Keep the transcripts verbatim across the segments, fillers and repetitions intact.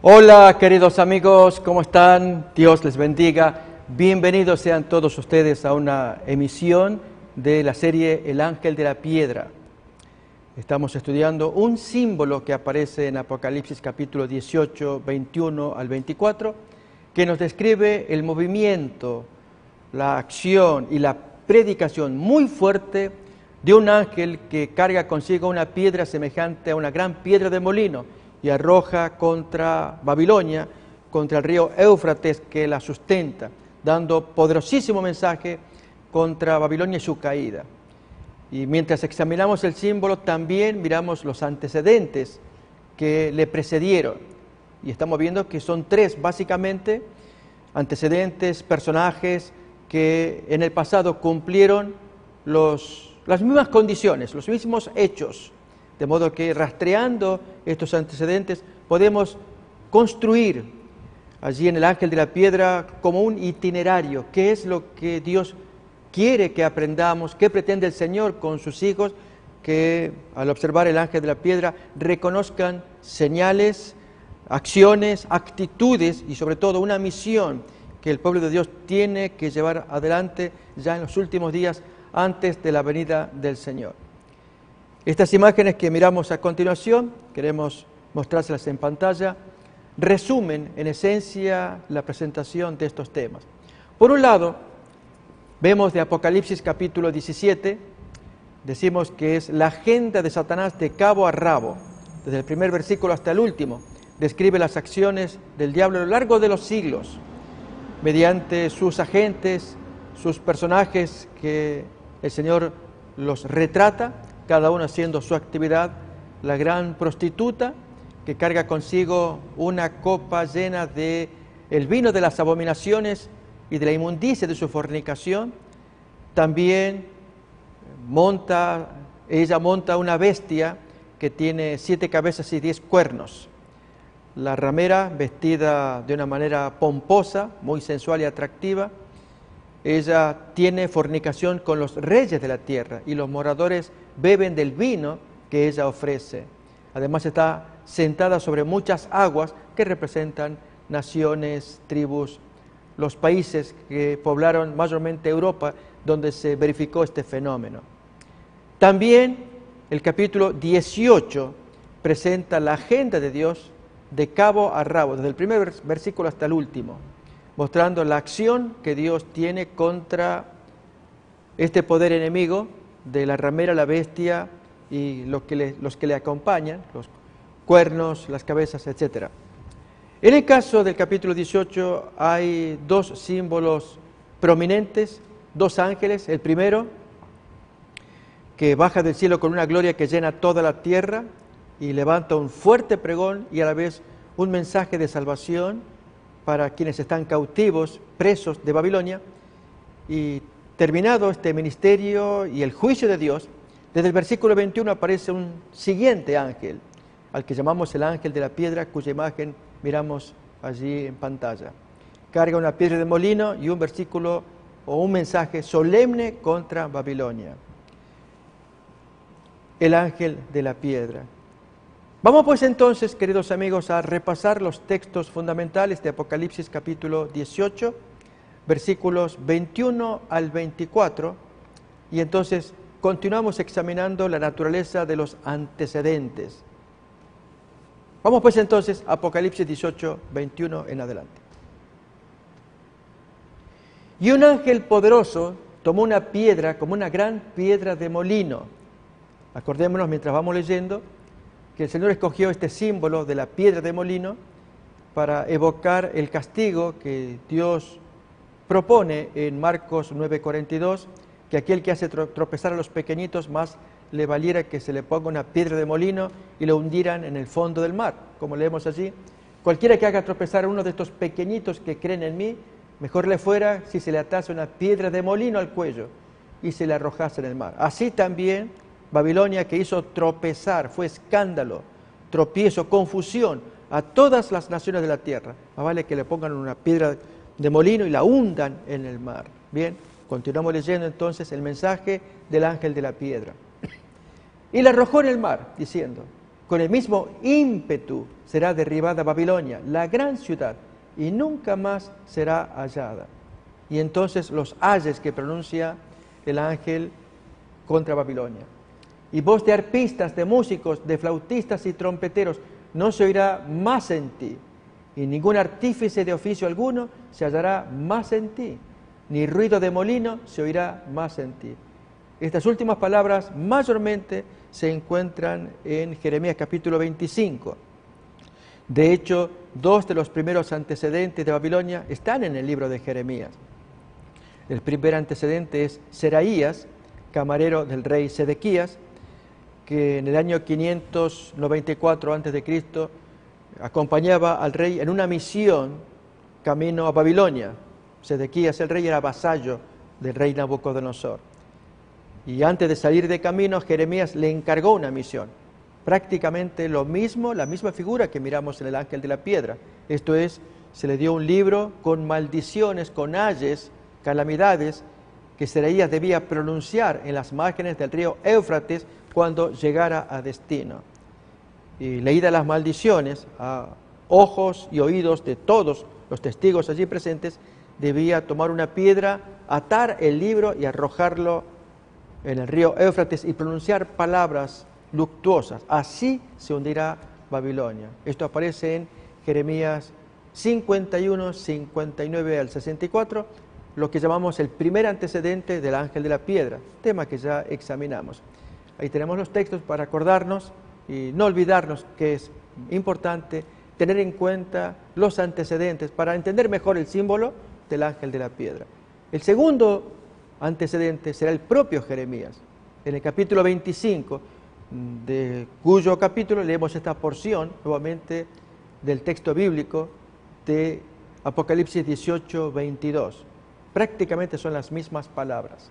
Hola queridos amigos, ¿cómo están? Dios les bendiga. Bienvenidos sean todos ustedes a una emisión de la serie El Ángel de la Piedra. Estamos estudiando un símbolo que aparece en Apocalipsis capítulo dieciocho, veintiuno al veinticuatro, que nos describe el movimiento, la acción y la predicación muy fuerte de un ángel que carga consigo una piedra semejante a una gran piedra de molino y arroja contra Babilonia, contra el río Éufrates que la sustenta, dando poderosísimo mensaje contra Babilonia y su caída. Y mientras examinamos el símbolo, también miramos los antecedentes que le precedieron. Y estamos viendo que son tres, básicamente, antecedentes, personajes que en el pasado cumplieron los, las mismas condiciones, los mismos hechos. De modo que rastreando estos antecedentes podemos construir allí en el Ángel de la Piedra como un itinerario. ¿Qué es lo que Dios quiere que aprendamos? ¿Qué pretende el Señor con sus hijos? Que al observar el Ángel de la Piedra reconozcan señales, acciones, actitudes y sobre todo una misión que el pueblo de Dios tiene que llevar adelante ya en los últimos días antes de la venida del Señor. Estas imágenes que miramos a continuación, queremos mostrárselas en pantalla, resumen en esencia la presentación de estos temas. Por un lado, vemos de Apocalipsis capítulo diecisiete, decimos que es la agenda de Satanás de cabo a rabo, desde el primer versículo hasta el último, describe las acciones del diablo a lo largo de los siglos, mediante sus agentes, sus personajes que el Señor los retrata, cada uno haciendo su actividad. La gran prostituta que carga consigo una copa llena de el vino de las abominaciones y de la inmundicia de su fornicación. También monta, ella monta una bestia que tiene siete cabezas y diez cuernos. La ramera, vestida de una manera pomposa, muy sensual y atractiva, ella tiene fornicación con los reyes de la tierra y los moradores beben del vino que ella ofrece. Además está sentada sobre muchas aguas que representan naciones, tribus, los países que poblaron mayormente Europa, donde se verificó este fenómeno. También el capítulo dieciocho presenta la agenda de Dios de cabo a rabo, desde el primer versículo hasta el último, mostrando la acción que Dios tiene contra este poder enemigo de la ramera, la bestia y los que le, los que le acompañan, los cuernos, las cabezas, etcétera. En el caso del capítulo dieciocho hay dos símbolos prominentes, dos ángeles. El primero, que baja del cielo con una gloria que llena toda la tierra y levanta un fuerte pregón y a la vez un mensaje de salvación para quienes están cautivos, presos de Babilonia. Y terminado este ministerio y el juicio de Dios, desde el versículo veintiuno aparece un siguiente ángel, al que llamamos el ángel de la piedra, cuya imagen miramos allí en pantalla. Carga una piedra de molino y un versículo o un mensaje solemne contra Babilonia. El ángel de la piedra. Vamos pues entonces, queridos amigos, a repasar los textos fundamentales de Apocalipsis capítulo dieciocho, versículos veintiuno al veinticuatro, y entonces continuamos examinando la naturaleza de los antecedentes. Vamos pues entonces a Apocalipsis dieciocho, veintiuno en adelante. Y un ángel poderoso tomó una piedra como una gran piedra de molino. Acordémonos mientras vamos leyendo que el Señor escogió este símbolo de la piedra de molino para evocar el castigo que Dios propone en Marcos nueve cuarenta y dos, que aquel que hace tropezar a los pequeñitos más le valiera que se le ponga una piedra de molino y lo hundieran en el fondo del mar, como leemos allí. Cualquiera que haga tropezar a uno de estos pequeñitos que creen en mí, mejor le fuera si se le atase una piedra de molino al cuello y se le arrojase en el mar. Así también Babilonia, que hizo tropezar, fue escándalo, tropiezo, confusión a todas las naciones de la tierra. Más vale que le pongan una piedra de molino y la hundan en el mar. Bien, continuamos leyendo entonces el mensaje del ángel de la piedra. Y la arrojó en el mar, diciendo: con el mismo ímpetu será derribada Babilonia, la gran ciudad, y nunca más será hallada. Y entonces los ayes que pronuncia el ángel contra Babilonia. Y voz de arpistas, de músicos, de flautistas y trompeteros no se oirá más en ti, y ningún artífice de oficio alguno se hallará más en ti, ni ruido de molino se oirá más en ti. Estas últimas palabras mayormente se encuentran en Jeremías capítulo veinticinco. De hecho, dos de los primeros antecedentes de Babilonia están en el libro de Jeremías. El primer antecedente es Seraías, camarero del rey Sedequías, que en el año quinientos noventa y cuatro antes de Cristo acompañaba al rey en una misión camino a Babilonia. Sedequías, el rey, era vasallo del rey Nabucodonosor. Y antes de salir de camino, Jeremías le encargó una misión. Prácticamente lo mismo, la misma figura que miramos en el ángel de la piedra. Esto es, se le dio un libro con maldiciones, con ayes, calamidades, que Seraías debía pronunciar en las márgenes del río Éufrates cuando llegara a destino. Y leídas las maldiciones, a ojos y oídos de todos los testigos allí presentes, debía tomar una piedra, atar el libro y arrojarlo en el río Éufrates y pronunciar palabras luctuosas. Así se hundirá Babilonia. Esto aparece en Jeremías cincuenta y uno, cincuenta y nueve al sesenta y cuatro, lo que llamamos el primer antecedente del ángel de la piedra, tema que ya examinamos. Ahí tenemos los textos para acordarnos y no olvidarnos que es importante tener en cuenta los antecedentes para entender mejor el símbolo del ángel de la piedra. El segundo antecedente será el propio Jeremías. En el capítulo veinticinco, de cuyo capítulo leemos esta porción nuevamente del texto bíblico de Apocalipsis dieciocho, veintidós. Prácticamente son las mismas palabras.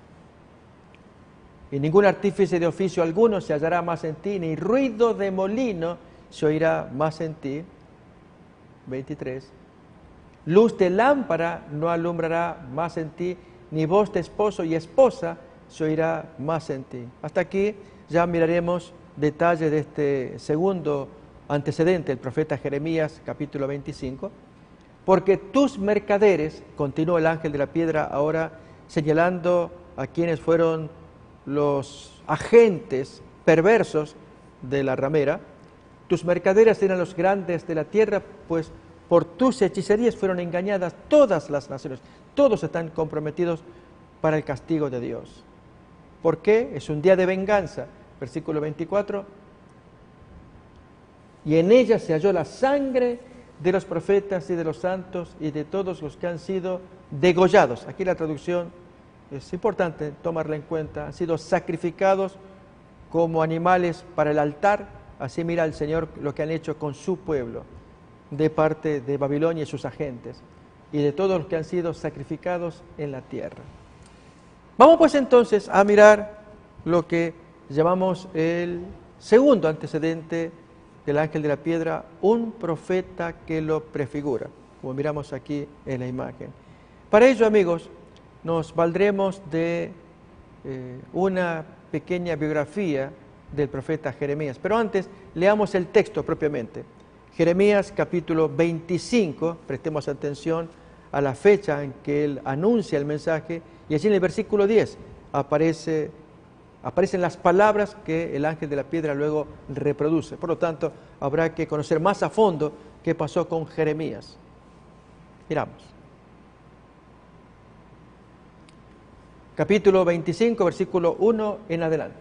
Y ningún artífice de oficio alguno se hallará más en ti, ni ruido de molino se oirá más en ti. veintitrés. Luz de lámpara no alumbrará más en ti, ni voz de esposo y esposa se oirá más en ti. Hasta aquí ya miraremos detalles de este segundo antecedente, el profeta Jeremías, capítulo veinticinco. Porque tus mercaderes, continuó el ángel de la piedra ahora señalando a quienes fueron los agentes perversos de la ramera, tus mercaderes eran los grandes de la tierra, pues por tus hechicerías fueron engañadas todas las naciones. Todos están comprometidos para el castigo de Dios. ¿Por qué? Es un día de venganza. Versículo veinticuatro. Y en ella se halló la sangre de los profetas y de los santos y de todos los que han sido degollados. Aquí la traducción es importante tomarla en cuenta. Han sido sacrificados como animales para el altar. Así mira el Señor lo que han hecho con su pueblo, de parte de Babilonia y sus agentes, y de todos los que han sido sacrificados en la tierra. Vamos pues entonces a mirar lo que llamamos el segundo antecedente del ángel de la piedra, un profeta que lo prefigura, como miramos aquí en la imagen. Para ello, amigos, nos valdremos de eh, una pequeña biografía del profeta Jeremías. Pero antes, leamos el texto propiamente. Jeremías capítulo veinticinco, prestemos atención a la fecha en que él anuncia el mensaje, y allí en el versículo diez aparece, aparecen las palabras que el ángel de la piedra luego reproduce. Por lo tanto, habrá que conocer más a fondo qué pasó con Jeremías. Miramos. Capítulo veinticinco, versículo uno en adelante.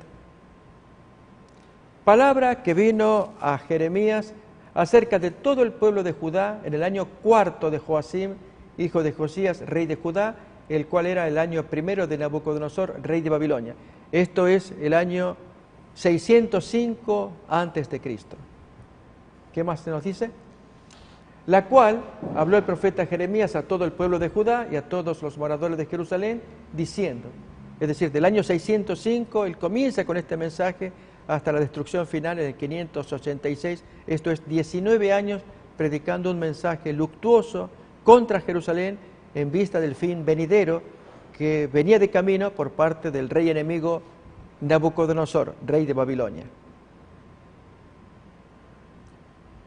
Palabra que vino a Jeremías acerca de todo el pueblo de Judá en el año cuarto de Joacim, hijo de Josías, rey de Judá, el cual era el año primero de Nabucodonosor, rey de Babilonia. Esto es el año seiscientos cinco antes de Cristo. ¿Qué más se nos dice? La cual habló el profeta Jeremías a todo el pueblo de Judá y a todos los moradores de Jerusalén, diciendo, es decir, del año seiscientos cinco, él comienza con este mensaje hasta la destrucción final en el quinientos ochenta y seis, esto es diecinueve años predicando un mensaje luctuoso contra Jerusalén en vista del fin venidero que venía de camino por parte del rey enemigo Nabucodonosor, rey de Babilonia.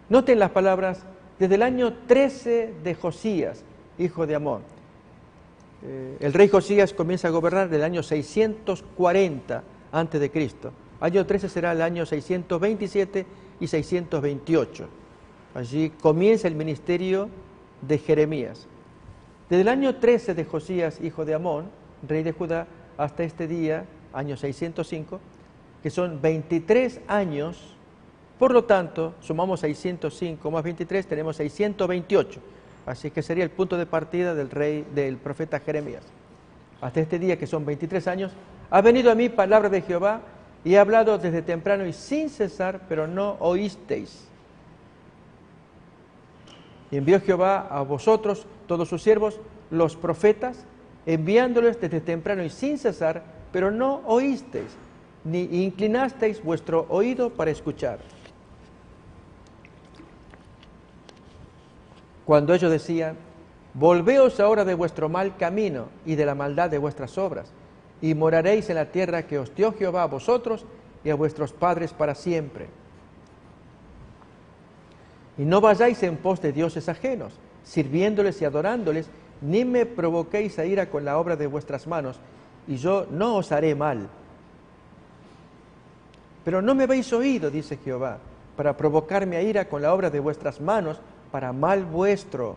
Noten las palabras, desde el año trece de Josías, hijo de Amón. Eh, el rey Josías comienza a gobernar del año seiscientos cuarenta antes de Cristo. Año trece será el año seiscientos veintisiete y seiscientos veintiocho. Allí comienza el ministerio de Jeremías. Desde el año trece de Josías, hijo de Amón, rey de Judá, hasta este día, año seiscientos cinco, que son veintitrés años, por lo tanto, sumamos seiscientos cinco más veintitrés, tenemos seiscientos veintiocho. Así que sería el punto de partida del rey, del profeta Jeremías. Hasta este día, que son veintitrés años, ha venido a mí palabra de Jehová, y he hablado desde temprano y sin cesar, pero no oísteis. Y envió Jehová a vosotros, todos sus siervos, los profetas, enviándoles desde temprano y sin cesar, pero no oísteis, ni inclinasteis vuestro oído para escuchar. Cuando ellos decían, volveos ahora de vuestro mal camino y de la maldad de vuestras obras, y moraréis en la tierra que os dio Jehová a vosotros y a vuestros padres para siempre. Y no vayáis en pos de dioses ajenos, sirviéndoles y adorándoles, ni me provoquéis a ira con la obra de vuestras manos, y yo no os haré mal. Pero no me habéis oído, dice Jehová, para provocarme a ira con la obra de vuestras manos, para mal vuestro.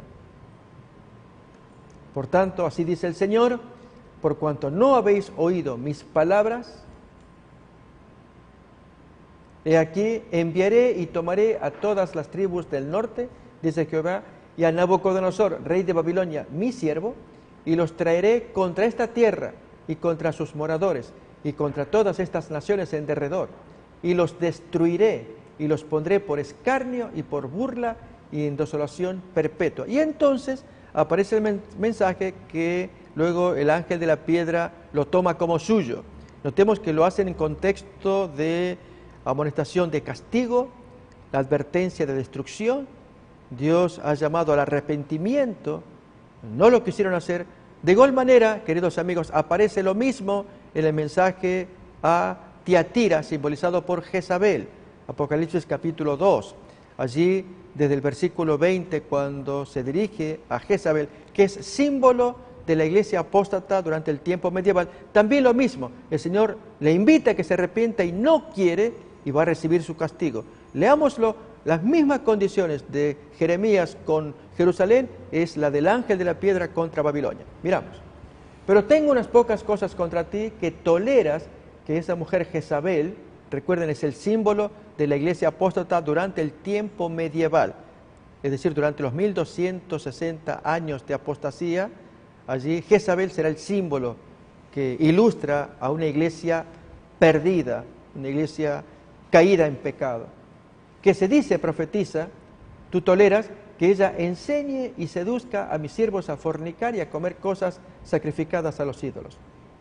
Por tanto, así dice el Señor, por cuanto no habéis oído mis palabras, he aquí enviaré y tomaré a todas las tribus del norte, dice Jehová, y a Nabucodonosor, rey de Babilonia, mi siervo, y los traeré contra esta tierra y contra sus moradores y contra todas estas naciones en derredor, y los destruiré y los pondré por escarnio y por burla y en desolación perpetua. Y entonces aparece el mensaje que luego el ángel de la piedra lo toma como suyo. Notemos que lo hacen en contexto de amonestación de castigo, la advertencia de destrucción. Dios ha llamado al arrepentimiento, no lo quisieron hacer. De igual manera, queridos amigos, aparece lo mismo en el mensaje a Tiatira, simbolizado por Jezabel, Apocalipsis capítulo dos. Allí, desde el versículo veinte, cuando se dirige a Jezabel, que es símbolo de la iglesia apóstata durante el tiempo medieval, también lo mismo. El Señor le invita a que se arrepienta y no quiere, y va a recibir su castigo. Leámoslo, las mismas condiciones de Jeremías con Jerusalén es la del ángel de la piedra contra Babilonia. Miramos. Pero tengo unas pocas cosas contra ti, que toleras que esa mujer Jezabel, recuerden, es el símbolo de la iglesia apóstata durante el tiempo medieval, es decir, durante los mil doscientos sesenta años de apostasía. Allí Jezabel será el símbolo que ilustra a una iglesia perdida, una iglesia caída en pecado, que se dice, profetiza, tú toleras que ella enseñe y seduzca a mis siervos a fornicar y a comer cosas sacrificadas a los ídolos.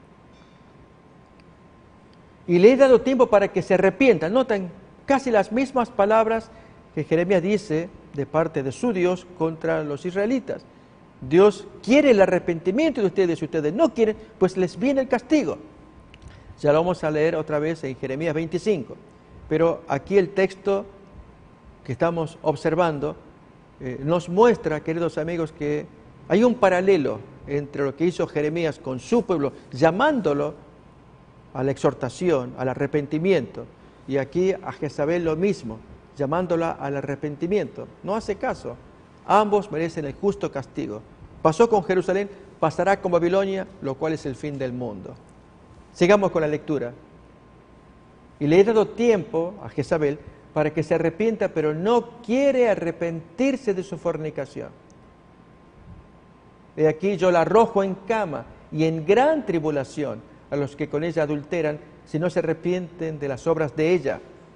Y le he dado tiempo para que se arrepientan. Notan casi las mismas palabras que Jeremías dice de parte de su Dios contra los israelitas. Dios quiere el arrepentimiento de ustedes. Si ustedes no quieren, pues les viene el castigo. Ya lo vamos a leer otra vez en Jeremías veinticinco. Pero aquí el texto que estamos observando eh, nos muestra, queridos amigos, que hay un paralelo entre lo que hizo Jeremías con su pueblo, llamándolo a la exhortación, al arrepentimiento, y aquí a Jezabel lo mismo, llamándola al arrepentimiento. No hace caso. Ambos merecen el justo castigo. Pasó con Jerusalén, pasará con Babilonia, lo cual es el fin del mundo. Sigamos con la lectura. Y le he dado tiempo a Jezabel para que se arrepienta, pero no quiere arrepentirse de su fornicación. He aquí yo la arrojo en cama y en gran tribulación a los que con ella adulteran, si no se arrepienten de las obras de ella.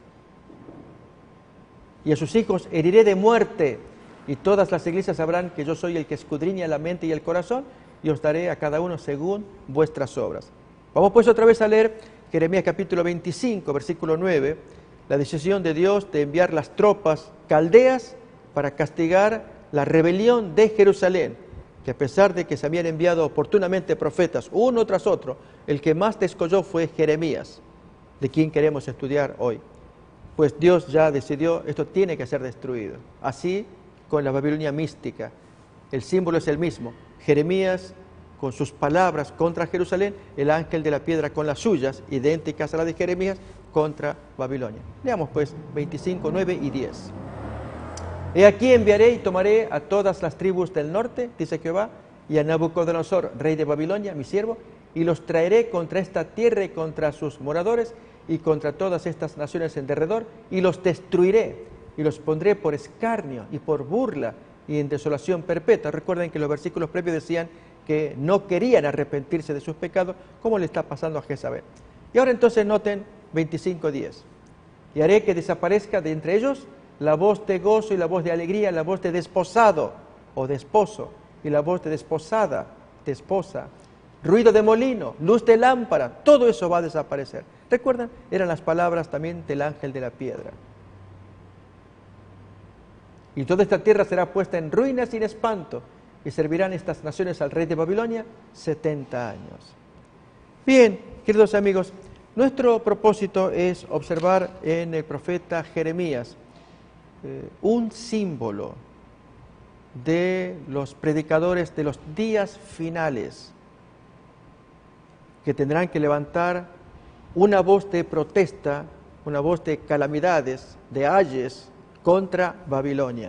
Y a sus hijos heriré de muerte, y todas las iglesias sabrán que yo soy el que escudriña la mente y el corazón, y os daré a cada uno según vuestras obras. Vamos pues otra vez a leer Jeremías capítulo veinticinco, versículo nueve, la decisión de Dios de enviar las tropas caldeas para castigar la rebelión de Jerusalén, que a pesar de que se habían enviado oportunamente profetas uno tras otro, el que más descolló fue Jeremías, de quien queremos estudiar hoy. pues Dios ya decidió, esto tiene que ser destruido. Así con la Babilonia mística, el símbolo es el mismo. Jeremías con sus palabras contra Jerusalén, el ángel de la piedra con las suyas, idénticas a las de Jeremías, contra Babilonia. Leamos pues veinticinco, nueve y diez. He aquí enviaré y tomaré a todas las tribus del norte, dice Jehová, y a Nabucodonosor, rey de Babilonia, mi siervo, y los traeré contra esta tierra y contra sus moradores, y contra todas estas naciones en derredor, y los destruiré, y los pondré por escarnio y por burla y en desolación perpetua. Recuerden que los versículos previos decían que no querían arrepentirse de sus pecados, como le está pasando a Jezabel. Y ahora entonces noten veinticinco diez. Y haré que desaparezca de entre ellos la voz de gozo y la voz de alegría, la voz de desposado o de esposo, y la voz de desposada, de esposa, ruido de molino, luz de lámpara, todo eso va a desaparecer. ¿Recuerdan? Eran las palabras también del ángel de la piedra. Y toda esta tierra será puesta en ruinas y en espanto, y servirán estas naciones al rey de Babilonia setenta años. Bien, queridos amigos, nuestro propósito es observar en el profeta Jeremías eh, un símbolo de los predicadores de los días finales, que tendrán que levantar una voz de protesta, una voz de calamidades, de ayes contra Babilonia.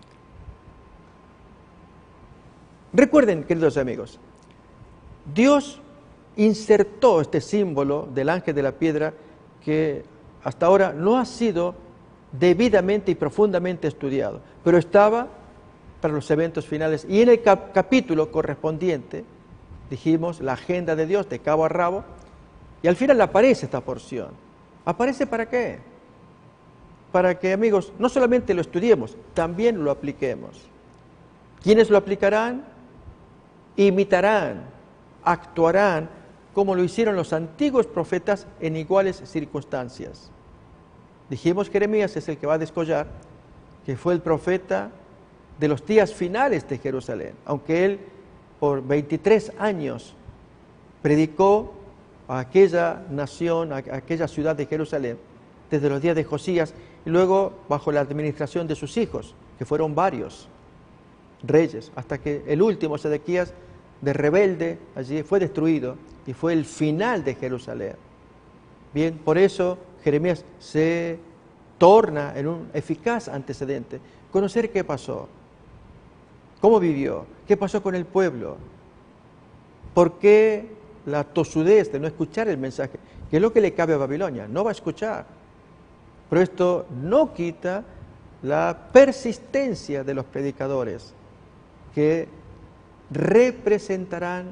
Recuerden, queridos amigos, Dios insertó este símbolo del ángel de la piedra que hasta ahora no ha sido debidamente y profundamente estudiado, pero estaba para los eventos finales. Y en el cap- capítulo correspondiente, dijimos, la agenda de Dios de cabo a rabo, y al final aparece esta porción. ¿Aparece para qué? Para que, amigos, no solamente lo estudiemos, también lo apliquemos. ¿Quiénes lo aplicarán? Imitarán, actuarán como lo hicieron los antiguos profetas en iguales circunstancias. Dijimos, Jeremías es el que va a descollar, que fue el profeta de los días finales de Jerusalén, aunque él por veintitrés años predicó a aquella nación, a aquella ciudad de Jerusalén, desde los días de Josías, y luego bajo la administración de sus hijos, que fueron varios reyes, hasta que el último, Sedequías, de rebelde, allí fue destruido, y fue el final de Jerusalén. Bien, por eso Jeremías se torna en un eficaz antecedente, conocer qué pasó, cómo vivió, qué pasó con el pueblo, por qué la tosudez de no escuchar el mensaje, que es lo que le cabe a Babilonia, no va a escuchar. Pero esto no quita la persistencia de los predicadores, que representarán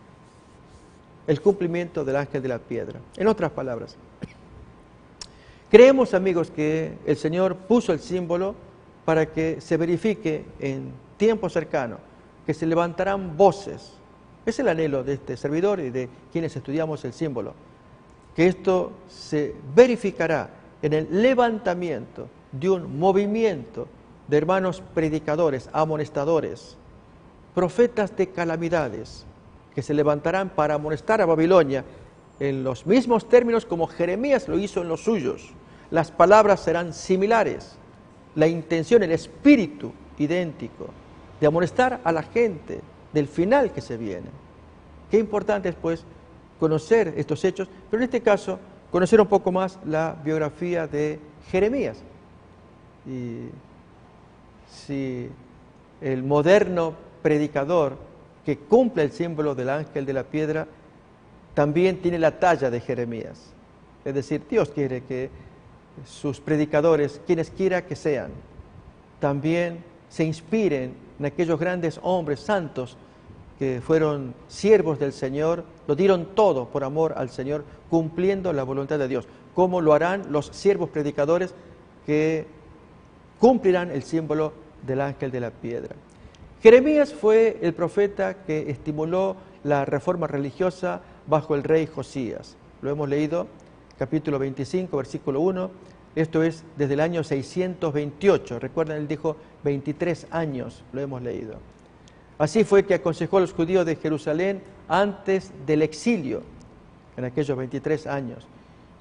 el cumplimiento del ángel de la piedra. En otras palabras, creemos, amigos, que el Señor puso el símbolo para que se verifique en tiempo cercano, que se levantarán voces. Es el anhelo de este servidor y de quienes estudiamos el símbolo, que esto se verificará en el levantamiento de un movimiento de hermanos predicadores, amonestadores, profetas de calamidades, que se levantarán para amonestar a Babilonia en los mismos términos como Jeremías lo hizo en los suyos. Las palabras serán similares, la intención, el espíritu idéntico, de amonestar a la gente del final que se viene. Qué importante es, pues, conocer estos hechos, pero en este caso, conocer un poco más la biografía de Jeremías. Y si el moderno predicador que cumple el símbolo del ángel de la piedra también tiene la talla de Jeremías. Es decir, Dios quiere que sus predicadores, quienes quiera que sean, también se inspiren en aquellos grandes hombres santos que fueron siervos del Señor, lo dieron todo por amor al Señor, cumpliendo la voluntad de Dios, como lo harán los siervos predicadores que cumplirán el símbolo del ángel de la piedra. Jeremías fue el profeta que estimuló la reforma religiosa bajo el rey Josías. Lo hemos leído, capítulo veinticinco, versículo uno. Esto es desde el año seiscientos veintiocho. Recuerden, él dijo veintitrés años, lo hemos leído. Así fue que aconsejó a los judíos de Jerusalén antes del exilio, en aquellos veintitrés años.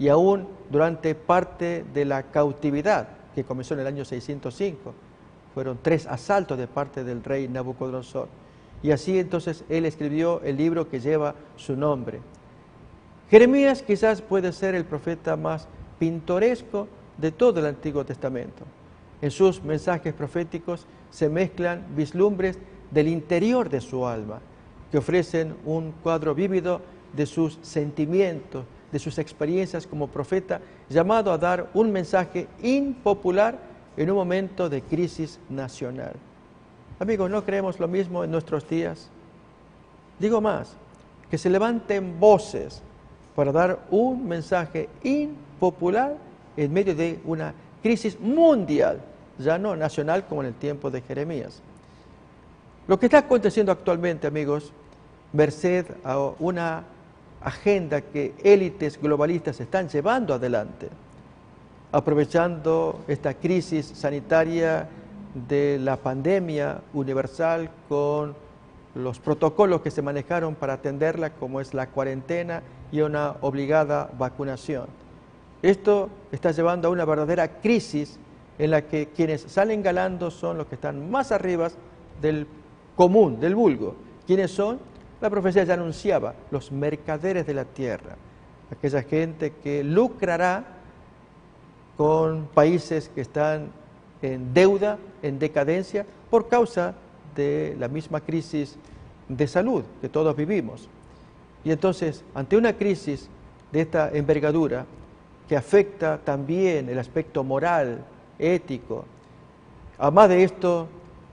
y aún durante parte de la cautividad que comenzó en el año seiscientos cinco. Fueron tres asaltos de parte del rey Nabucodonosor. Y así entonces él escribió el libro que lleva su nombre. Jeremías quizás puede ser el profeta más pintoresco de todo el Antiguo Testamento. En sus mensajes proféticos se mezclan vislumbres del interior de su alma, que ofrecen un cuadro vívido de sus sentimientos, de sus experiencias como profeta, llamado a dar un mensaje impopular en un momento de crisis nacional. Amigos, ¿no creemos lo mismo en nuestros días? Digo más, que se levanten voces para dar un mensaje impopular en medio de una crisis mundial, ya no nacional como en el tiempo de Jeremías. Lo que está aconteciendo actualmente, amigos, merced a una agenda que élites globalistas están llevando adelante, aprovechando esta crisis sanitaria de la pandemia universal con los protocolos que se manejaron para atenderla, como es la cuarentena y una obligada vacunación. Esto está llevando a una verdadera crisis en la que quienes salen ganando son los que están más arriba del común, del vulgo. ¿Quiénes son? La profecía ya anunciaba, los mercaderes de la tierra, aquella gente que lucrará con países que están en deuda, en decadencia, por causa de la misma crisis de salud que todos vivimos. Y entonces, ante una crisis de esta envergadura, que afecta también el aspecto moral, ético, además de esto,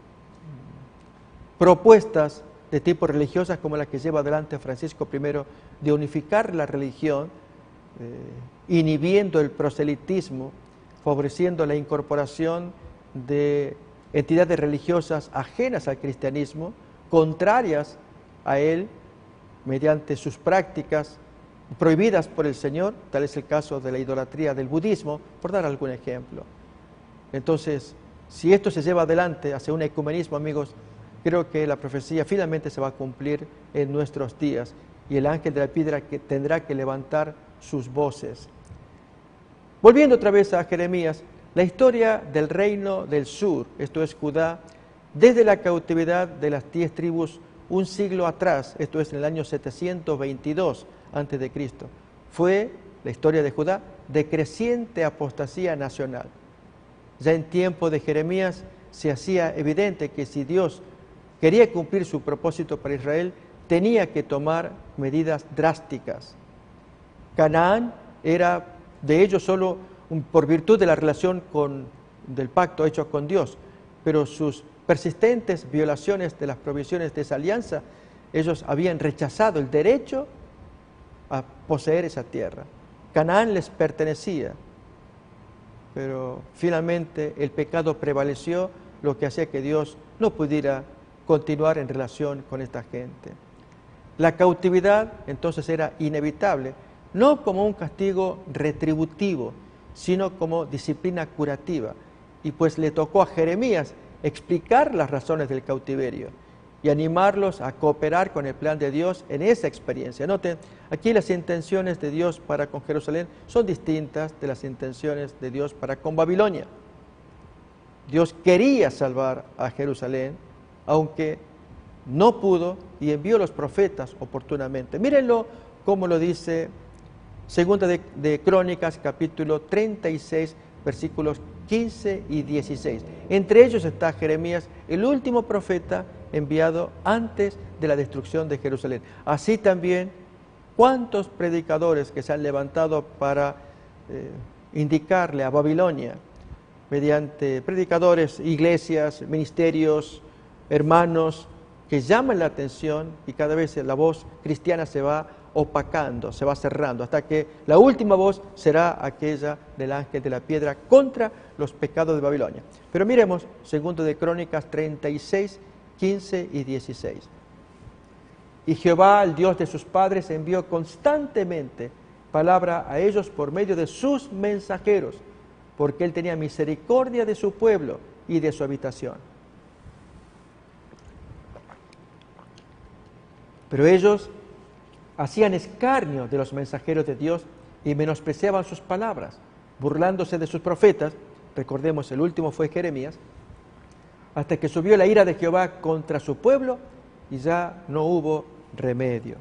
propuestas de tipo religiosas como la que lleva adelante Francisco primero, de unificar la religión, eh, inhibiendo el proselitismo, favoreciendo la incorporación de entidades religiosas ajenas al cristianismo, contrarias a él, mediante sus prácticas prohibidas por el Señor, tal es el caso de la idolatría del budismo, por dar algún ejemplo. Entonces, si esto se lleva adelante hacia un ecumenismo, amigos, creo que la profecía finalmente se va a cumplir en nuestros días y el ángel de la piedra que tendrá que levantar sus voces. Volviendo otra vez a Jeremías, la historia del reino del sur, esto es Judá, desde la cautividad de las diez tribus un siglo atrás, esto es en el año setecientos veintidós antes de Cristo, fue la historia de Judá de creciente apostasía nacional. Ya en tiempo de Jeremías se hacía evidente que si Dios quería cumplir su propósito para Israel, tenía que tomar medidas drásticas. Canaán era de ellos solo un, por virtud de la relación con, del pacto hecho con Dios, pero sus persistentes violaciones de las provisiones de esa alianza, ellos habían rechazado el derecho a poseer esa tierra. Canaán les pertenecía, pero finalmente el pecado prevaleció, lo que hacía que Dios no pudiera continuar en relación con esta gente. La cautividad entonces era inevitable, no como un castigo retributivo, sino como disciplina curativa. Y pues le tocó a Jeremías explicar las razones del cautiverio y animarlos a cooperar con el plan de Dios en esa experiencia. Noten, aquí las intenciones de Dios para con Jerusalén son distintas de las intenciones de Dios para con Babilonia. Dios quería salvar a Jerusalén, aunque no pudo, y envió los profetas oportunamente. Mírenlo como lo dice Segunda de, de Crónicas, capítulo treinta y seis, versículos quince y dieciséis. Entre ellos está Jeremías, el último profeta enviado antes de la destrucción de Jerusalén. Así también, ¿cuántos predicadores que se han levantado para eh, indicarle a Babilonia, mediante predicadores, iglesias, ministerios, hermanos, que llaman la atención y cada vez la voz cristiana se va opacando, se va cerrando, hasta que la última voz será aquella del ángel de la piedra contra los pecados de Babilonia? Pero miremos, segundo de Crónicas treinta y seis, quince y dieciséis. Y Jehová, el Dios de sus padres, envió constantemente palabra a ellos por medio de sus mensajeros, porque él tenía misericordia de su pueblo y de su habitación. Pero ellos hacían escarnio de los mensajeros de Dios y menospreciaban sus palabras, burlándose de sus profetas. Recordemos, el último fue Jeremías, hasta que subió la ira de Jehová contra su pueblo y ya no hubo remedio.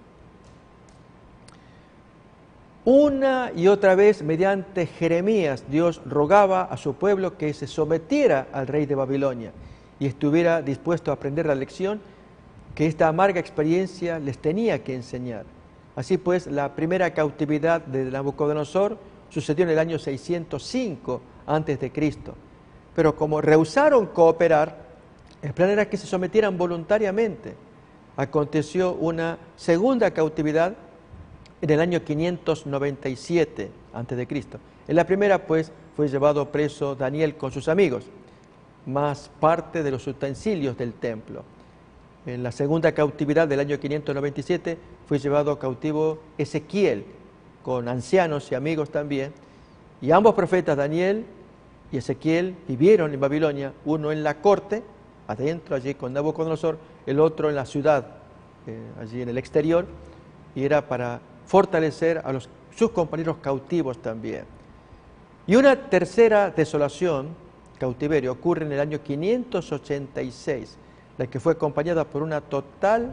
Una y otra vez, mediante Jeremías, Dios rogaba a su pueblo que se sometiera al rey de Babilonia y estuviera dispuesto a aprender la lección que esta amarga experiencia les tenía que enseñar. Así pues, la primera cautividad de Nabucodonosor sucedió en el año seiscientos cinco antes de Cristo. Pero como rehusaron cooperar, el plan era que se sometieran voluntariamente. Aconteció una segunda cautividad en el año quinientos noventa y siete antes de Cristo. En la primera, pues, fue llevado preso Daniel con sus amigos, más parte de los utensilios del templo. En la segunda cautividad del año quinientos noventa y siete fue llevado cautivo Ezequiel, con ancianos y amigos también, y ambos profetas, Daniel y Ezequiel, vivieron en Babilonia, uno en la corte, adentro, allí con Nabucodonosor, el otro en la ciudad, eh, allí en el exterior, y era para fortalecer a los, sus compañeros cautivos también. Y una tercera desolación, cautiverio, ocurre en el año quinientos ochenta y seis, la que fue acompañada por una total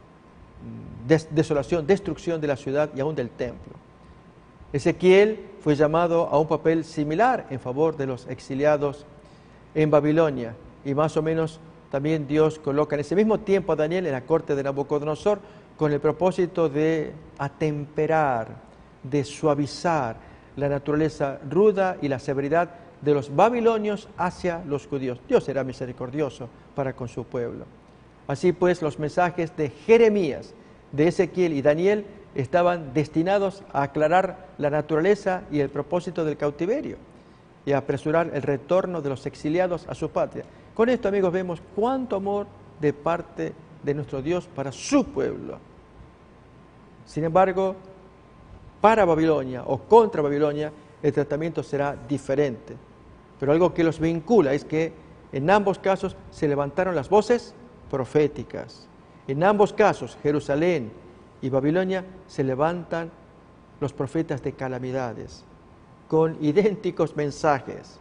des desolación, destrucción de la ciudad y aún del templo. Ezequiel fue llamado a un papel similar en favor de los exiliados en Babilonia, y más o menos también Dios coloca en ese mismo tiempo a Daniel en la corte de Nabucodonosor con el propósito de atemperar, de suavizar la naturaleza ruda y la severidad de los babilonios hacia los judíos. Dios será misericordioso para con su pueblo. Así pues, los mensajes de Jeremías, de Ezequiel y Daniel estaban destinados a aclarar la naturaleza y el propósito del cautiverio y a apresurar el retorno de los exiliados a su patria. Con esto, amigos, vemos cuánto amor de parte de nuestro Dios para su pueblo. Sin embargo, para Babilonia o contra Babilonia, el tratamiento será diferente. Pero algo que los vincula es que en ambos casos se levantaron las voces proféticas. En ambos casos, Jerusalén y Babilonia, se levantan los profetas de calamidades, con idénticos mensajes.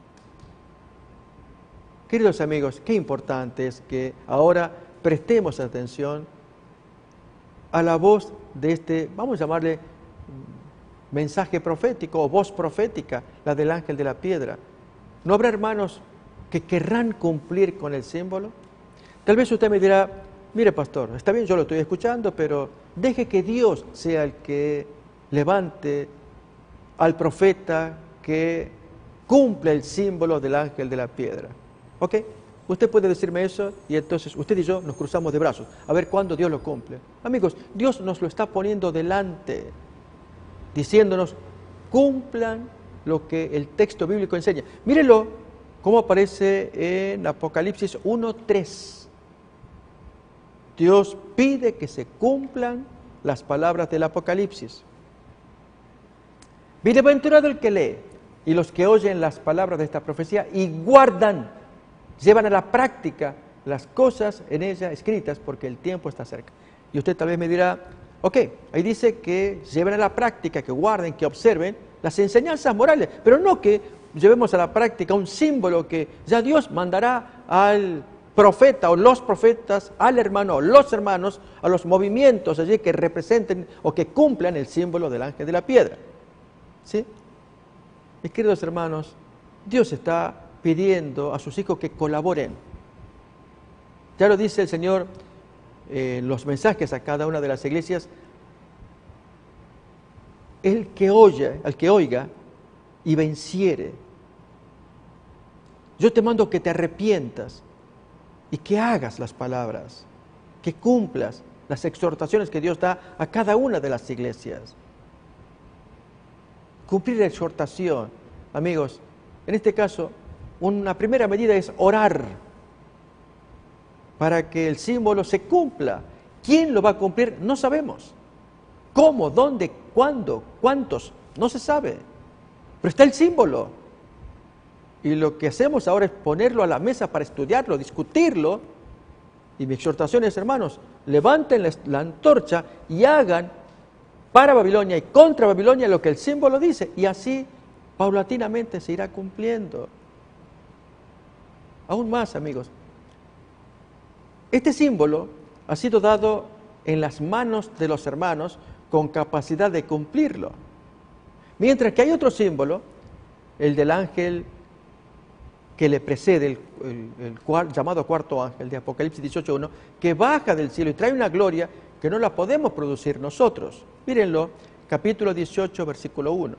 Queridos amigos, qué importante es que ahora prestemos atención a la voz de este, vamos a llamarle mensaje profético o voz profética, la del ángel de la piedra. ¿No habrá hermanos que querrán cumplir con el símbolo? Tal vez usted me dirá, mire pastor, está bien, yo lo estoy escuchando, pero deje que Dios sea el que levante al profeta que cumple el símbolo del ángel de la piedra. ¿Ok? Usted puede decirme eso y entonces usted y yo nos cruzamos de brazos a ver cuándo Dios lo cumple. Amigos, Dios nos lo está poniendo delante, diciéndonos, cumplan lo que el texto bíblico enseña. Mírenlo cómo aparece en Apocalipsis uno tres. Dios pide que se cumplan las palabras del Apocalipsis. Bienaventurado el que lee y los que oyen las palabras de esta profecía y guardan, llevan a la práctica las cosas en ella escritas, porque el tiempo está cerca. Y usted tal vez me dirá, ok, ahí dice que lleven a la práctica, que guarden, que observen las enseñanzas morales, pero no que llevemos a la práctica un símbolo que ya Dios mandará al profeta o los profetas, al hermano o los hermanos, a los movimientos allí que representen o que cumplan el símbolo del ángel de la piedra. ¿Sí? Mis queridos hermanos, Dios está pidiendo a sus hijos que colaboren. Ya lo dice el Señor en eh, los mensajes a cada una de las iglesias. El que oye, al que oiga y venciere. Yo te mando que te arrepientas y que hagas las palabras, que cumplas las exhortaciones que Dios da a cada una de las iglesias. Cumplir la exhortación, amigos, en este caso, una primera medida es orar para que el símbolo se cumpla. ¿Quién lo va a cumplir? No sabemos. ¿Cómo? ¿Dónde? ¿Cuándo? ¿Cuántos? No se sabe. Pero está el símbolo. Y lo que hacemos ahora es ponerlo a la mesa para estudiarlo, discutirlo. Y mi exhortación es, hermanos, levanten la antorcha y hagan para Babilonia y contra Babilonia lo que el símbolo dice, y así paulatinamente se irá cumpliendo. Aún más, amigos, este símbolo ha sido dado en las manos de los hermanos con capacidad de cumplirlo. Mientras que hay otro símbolo, el del ángel que le precede, el, el, el cual, llamado cuarto ángel de Apocalipsis dieciocho uno, que baja del cielo y trae una gloria que no la podemos producir nosotros. Mírenlo, capítulo dieciocho, versículo uno.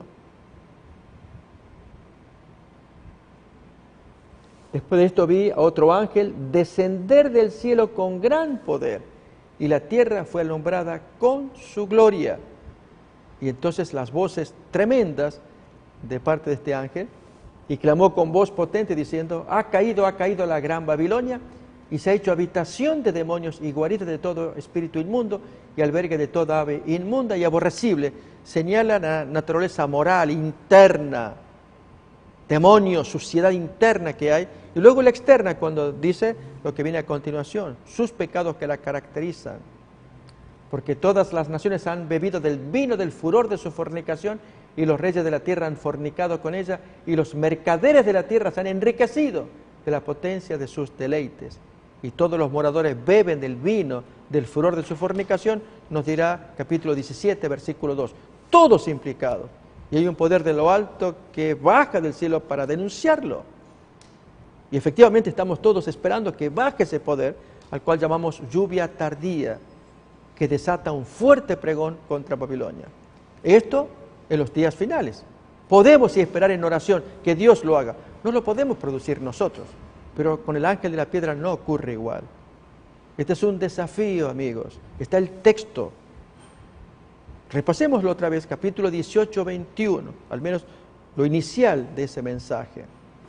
Después de esto vi a otro ángel descender del cielo con gran poder, y la tierra fue alumbrada con su gloria. Y entonces las voces tremendas de parte de este ángel, y clamó con voz potente diciendo: ha caído, ha caído la gran Babilonia, y se ha hecho habitación de demonios y guarida de todo espíritu inmundo y albergue de toda ave inmunda y aborrecible. Señala la naturaleza moral interna, demonios, suciedad interna que hay, y luego la externa cuando dice lo que viene a continuación, sus pecados que la caracterizan. Porque todas las naciones han bebido del vino del furor de su fornicación, y los reyes de la tierra han fornicado con ella, y los mercaderes de la tierra se han enriquecido de la potencia de sus deleites. Y todos los moradores beben del vino del furor de su fornicación, nos dirá capítulo diecisiete, versículo dos. Todos implicados. Y hay un poder de lo alto que baja del cielo para denunciarlo. Y efectivamente estamos todos esperando que baje ese poder, al cual llamamos lluvia tardía, que desata un fuerte pregón contra Babilonia. Esto en los días finales. Podemos y esperar en oración que Dios lo haga. No lo podemos producir nosotros, pero con el ángel de la piedra no ocurre igual. Este es un desafío, amigos. Está el texto. Repasémoslo otra vez, capítulo dieciocho, veintiuno, al menos lo inicial de ese mensaje.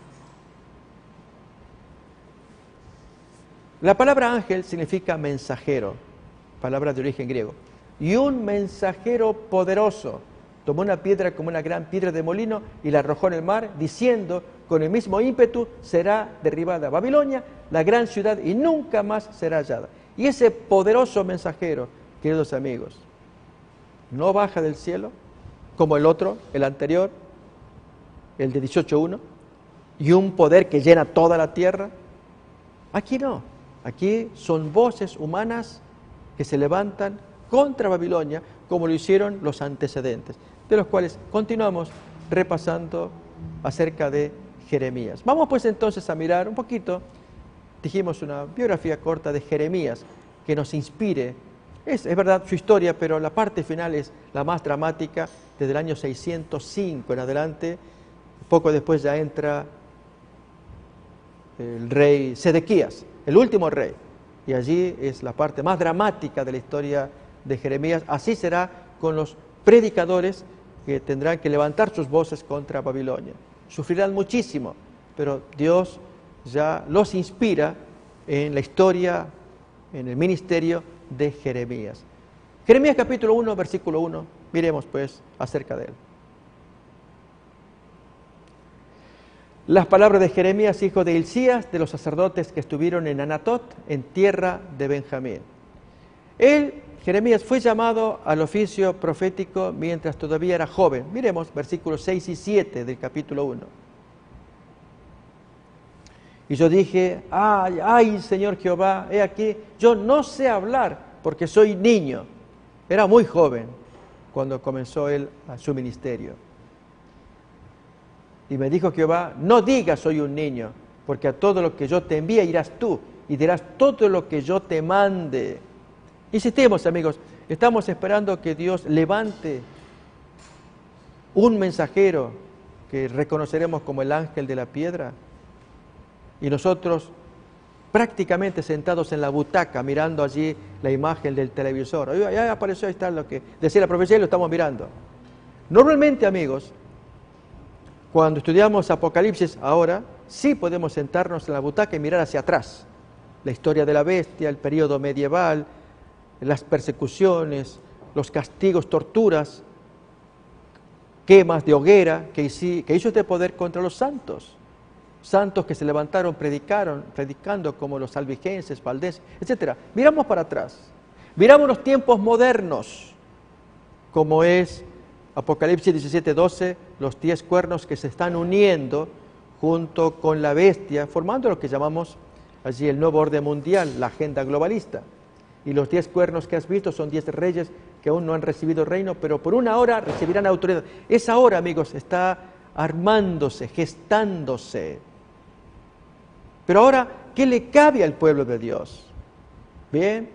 La palabra ángel significa mensajero, palabra de origen griego. Y un mensajero poderoso tomó una piedra como una gran piedra de molino y la arrojó en el mar, diciendo: con el mismo ímpetu será derribada Babilonia, la gran ciudad, y nunca más será hallada. Y ese poderoso mensajero, queridos amigos, no baja del cielo como el otro, el anterior, el de dieciocho uno, y un poder que llena toda la tierra. Aquí no. Aquí son voces humanas que se levantan contra Babilonia, como lo hicieron los antecedentes, de los cuales continuamos repasando acerca de Jeremías. Vamos pues entonces a mirar un poquito, dijimos una biografía corta de Jeremías, que nos inspire. Es, es verdad su historia, pero la parte final es la más dramática, desde el año seiscientos cinco en adelante. Poco después ya entra el rey Sedequías, el último rey, y allí es la parte más dramática de la historia de Jeremías. Así será con los predicadores que tendrán que levantar sus voces contra Babilonia. Sufrirán muchísimo, pero Dios ya los inspira en la historia, en el ministerio de Jeremías. Jeremías capítulo uno, versículo uno, miremos pues acerca de él. Las palabras de Jeremías, hijo de Hilcías, de los sacerdotes que estuvieron en Anatot, en tierra de Benjamín. Él, Jeremías, fue llamado al oficio profético mientras todavía era joven. Miremos versículos seis y siete del capítulo uno. Y yo dije: ay, ay, Señor Jehová, he aquí, yo no sé hablar porque soy niño. Era muy joven cuando comenzó él a su ministerio. Y me dijo Jehová: no digas soy un niño, porque a todo lo que yo te envíe irás tú, y dirás todo lo que yo te mande. Insistimos, amigos, estamos esperando que Dios levante un mensajero que reconoceremos como el ángel de la piedra, y nosotros prácticamente sentados en la butaca mirando allí la imagen del televisor. Ahí, ahí apareció, ahí está lo que decía la profecía y lo estamos mirando. Normalmente, amigos, cuando estudiamos Apocalipsis ahora, sí podemos sentarnos en la butaca y mirar hacia atrás. La historia de la bestia, el periodo medieval, las persecuciones, los castigos, torturas, quemas de hoguera que hizo este poder contra los santos. Santos que se levantaron, predicaron, predicando como los albigenses, valdenses, etcétera. Miramos para atrás. Miramos los tiempos modernos. como es Apocalipsis diecisiete doce, los diez cuernos que se están uniendo junto con la bestia, formando lo que llamamos allí el nuevo orden mundial, la agenda globalista. Y los diez cuernos que has visto son diez reyes que aún no han recibido reino, pero por una hora recibirán autoridad. Esa hora, amigos, está armándose, gestándose. Pero ahora, ¿qué le cabe al pueblo de Dios? Bien,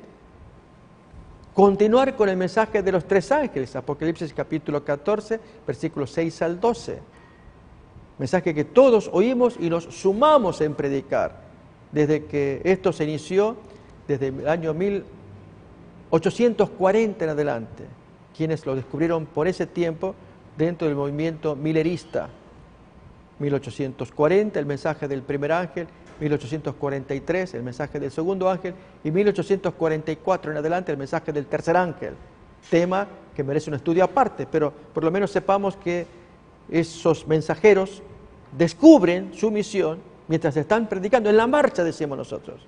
continuar con el mensaje de los tres ángeles, Apocalipsis capítulo catorce, versículos seis al doce. Mensaje que todos oímos y nos sumamos en predicar, desde que esto se inició, desde el año mil ochocientos cuarenta en adelante, quienes lo descubrieron por ese tiempo dentro del movimiento millerista. mil ochocientos cuarenta, el mensaje del primer ángel, mil ochocientos cuarenta y tres, el mensaje del segundo ángel, y mil ochocientos cuarenta y cuatro en adelante, el mensaje del tercer ángel. Tema que merece un estudio aparte, pero por lo menos sepamos que esos mensajeros descubren su misión mientras están predicando, en la marcha, decimos nosotros.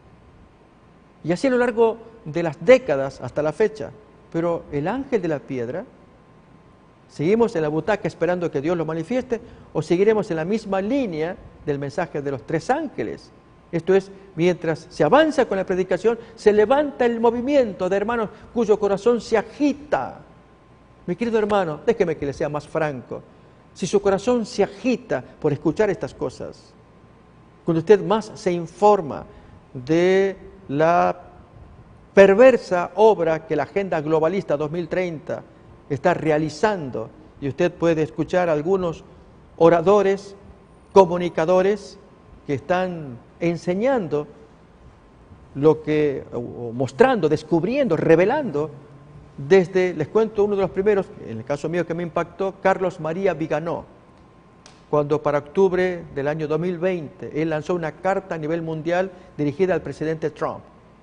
Y así a lo largo de las décadas hasta la fecha. Pero el ángel de la piedra, ¿seguimos en la butaca esperando que Dios lo manifieste o seguiremos en la misma línea del mensaje de los tres ángeles? Esto es, mientras se avanza con la predicación, se levanta el movimiento de hermanos cuyo corazón se agita. Mi querido hermano, déjeme que le sea más franco. Si su corazón se agita por escuchar estas cosas, cuando usted más se informa de la perversa obra que la Agenda Globalista dos mil treinta está realizando, y usted puede escuchar a algunos oradores, comunicadores que están enseñando lo que, o mostrando, descubriendo, revelando, desde, les cuento uno de los primeros, en el caso mío que me impactó, Carlos María Viganó, cuando para octubre del año dos mil veinte, él lanzó una carta a nivel mundial dirigida al presidente Trump.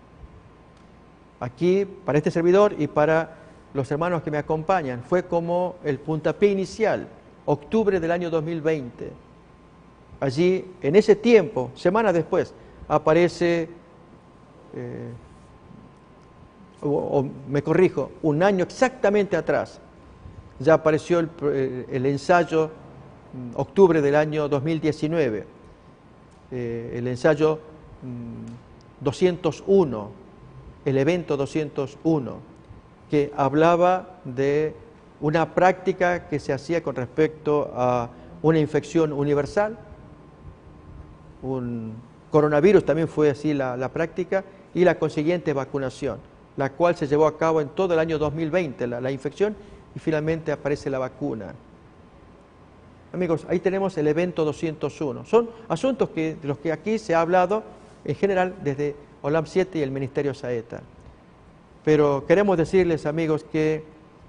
Aquí, para este servidor y para los hermanos que me acompañan, fue como el puntapié inicial, octubre del año dos mil veinte. Allí, en ese tiempo, semanas después, aparece, eh, o, o me corrijo, un año exactamente atrás, ya apareció el, el ensayo, octubre del año dos mil diecinueve, eh, el ensayo mm, doscientos uno, el evento doscientos uno, que hablaba de una práctica que se hacía con respecto a una infección universal, un coronavirus también fue así la, la práctica, y la consiguiente vacunación, la cual se llevó a cabo en todo el año dos mil veinte, la, la infección, y finalmente aparece la vacuna. Amigos, ahí tenemos el evento doscientos uno. Son asuntos que, de los que aquí se ha hablado en general desde Olam siete y el Ministerio Saeta. Pero queremos decirles, amigos, que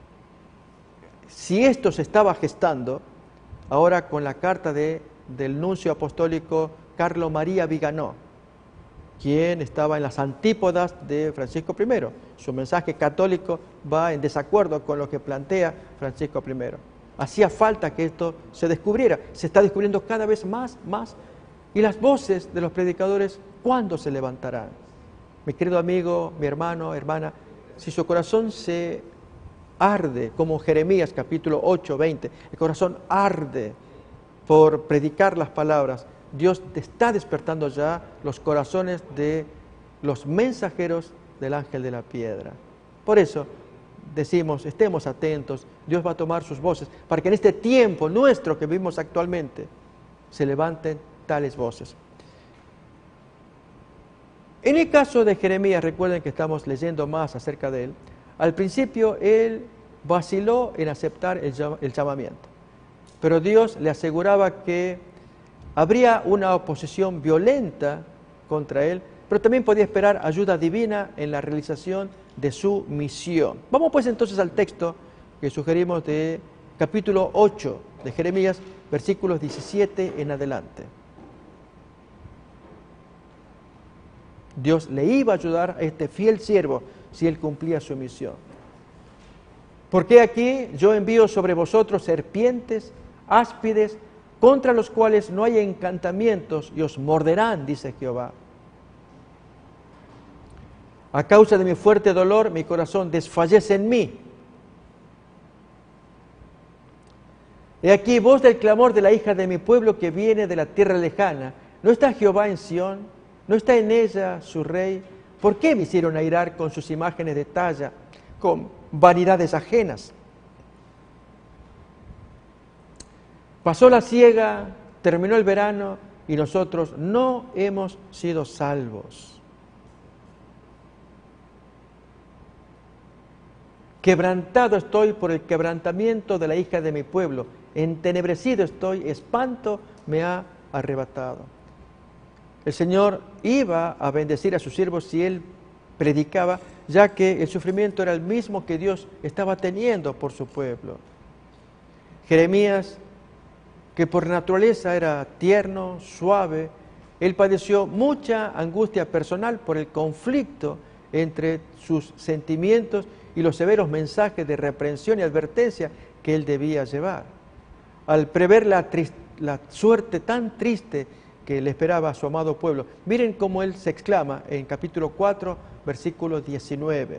si esto se estaba gestando, ahora con la carta de, del nuncio apostólico Carlos María Viganó, quien estaba en las antípodas de Francisco primero. Su mensaje católico va en desacuerdo con lo que plantea Francisco primero. Hacía falta que esto se descubriera. Se está descubriendo cada vez más, más. Y las voces de los predicadores, ¿cuándo se levantarán? Mi querido amigo, mi hermano, hermana, si su corazón se arde, como Jeremías capítulo ocho, veinte, el corazón arde por predicar las palabras, Dios está despertando ya los corazones de los mensajeros del ángel de la piedra. Por eso decimos, estemos atentos, Dios va a tomar sus voces, para que en este tiempo nuestro que vivimos actualmente, se levanten tales voces. En el caso de Jeremías, recuerden que estamos leyendo más acerca de él, al principio él vaciló en aceptar el, el llamamiento, pero Dios le aseguraba que habría una oposición violenta contra él, pero también podía esperar ayuda divina en la realización de su misión. Vamos pues entonces al texto que sugerimos de capítulo ocho de Jeremías, versículos diecisiete en adelante. Dios le iba a ayudar a este fiel siervo si él cumplía su misión. Porque aquí yo envío sobre vosotros serpientes, áspides, contra los cuales no hay encantamientos y os morderán, dice Jehová. A causa de mi fuerte dolor, mi corazón desfallece en mí. He aquí voz del clamor de la hija de mi pueblo que viene de la tierra lejana. ¿No está Jehová en Sión? ¿No está en ella su rey? ¿Por qué me hicieron airar con sus imágenes de talla, con vanidades ajenas? Pasó la siega, terminó el verano y nosotros no hemos sido salvos. Quebrantado estoy por el quebrantamiento de la hija de mi pueblo. Entenebrecido estoy, espanto me ha arrebatado. El Señor iba a bendecir a sus siervos si Él predicaba, ya que el sufrimiento era el mismo que Dios estaba teniendo por su pueblo. Jeremías, que por naturaleza era tierno, suave, él padeció mucha angustia personal por el conflicto entre sus sentimientos y los severos mensajes de reprensión y advertencia que él debía llevar. Al prever la, la suerte tan triste que le esperaba a su amado pueblo, miren cómo él se exclama en capítulo cuatro, versículo diecinueve.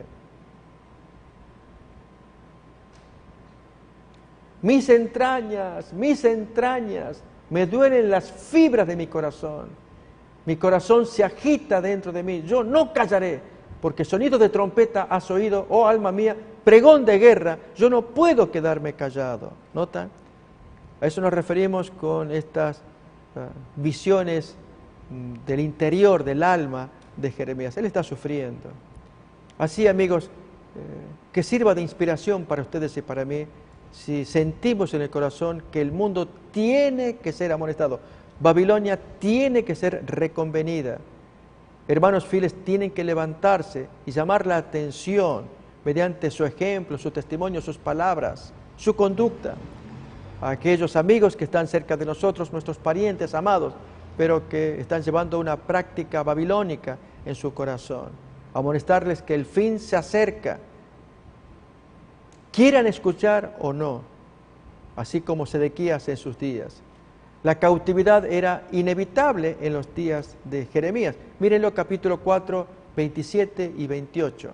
Mis entrañas, mis entrañas, me duelen las fibras de mi corazón. Mi corazón se agita dentro de mí. Yo no callaré, porque sonido de trompeta has oído, oh alma mía, pregón de guerra. Yo no puedo quedarme callado. ¿Notan? A eso nos referimos con estas uh, visiones um, del interior, del alma de Jeremías. Él está sufriendo. Así, amigos, eh, que sirva de inspiración para ustedes y para mí, si sentimos en el corazón que el mundo tiene que ser amonestado, Babilonia tiene que ser reconvenida, hermanos fieles tienen que levantarse y llamar la atención mediante su ejemplo, su testimonio, sus palabras, su conducta, a aquellos amigos que están cerca de nosotros, nuestros parientes amados, pero que están llevando una práctica babilónica en su corazón, amonestarles que el fin se acerca, quieran escuchar o no, así como Sedequías en sus días. La cautividad era inevitable en los días de Jeremías. Mírenlo, capítulo cuatro, veintisiete y veintiocho.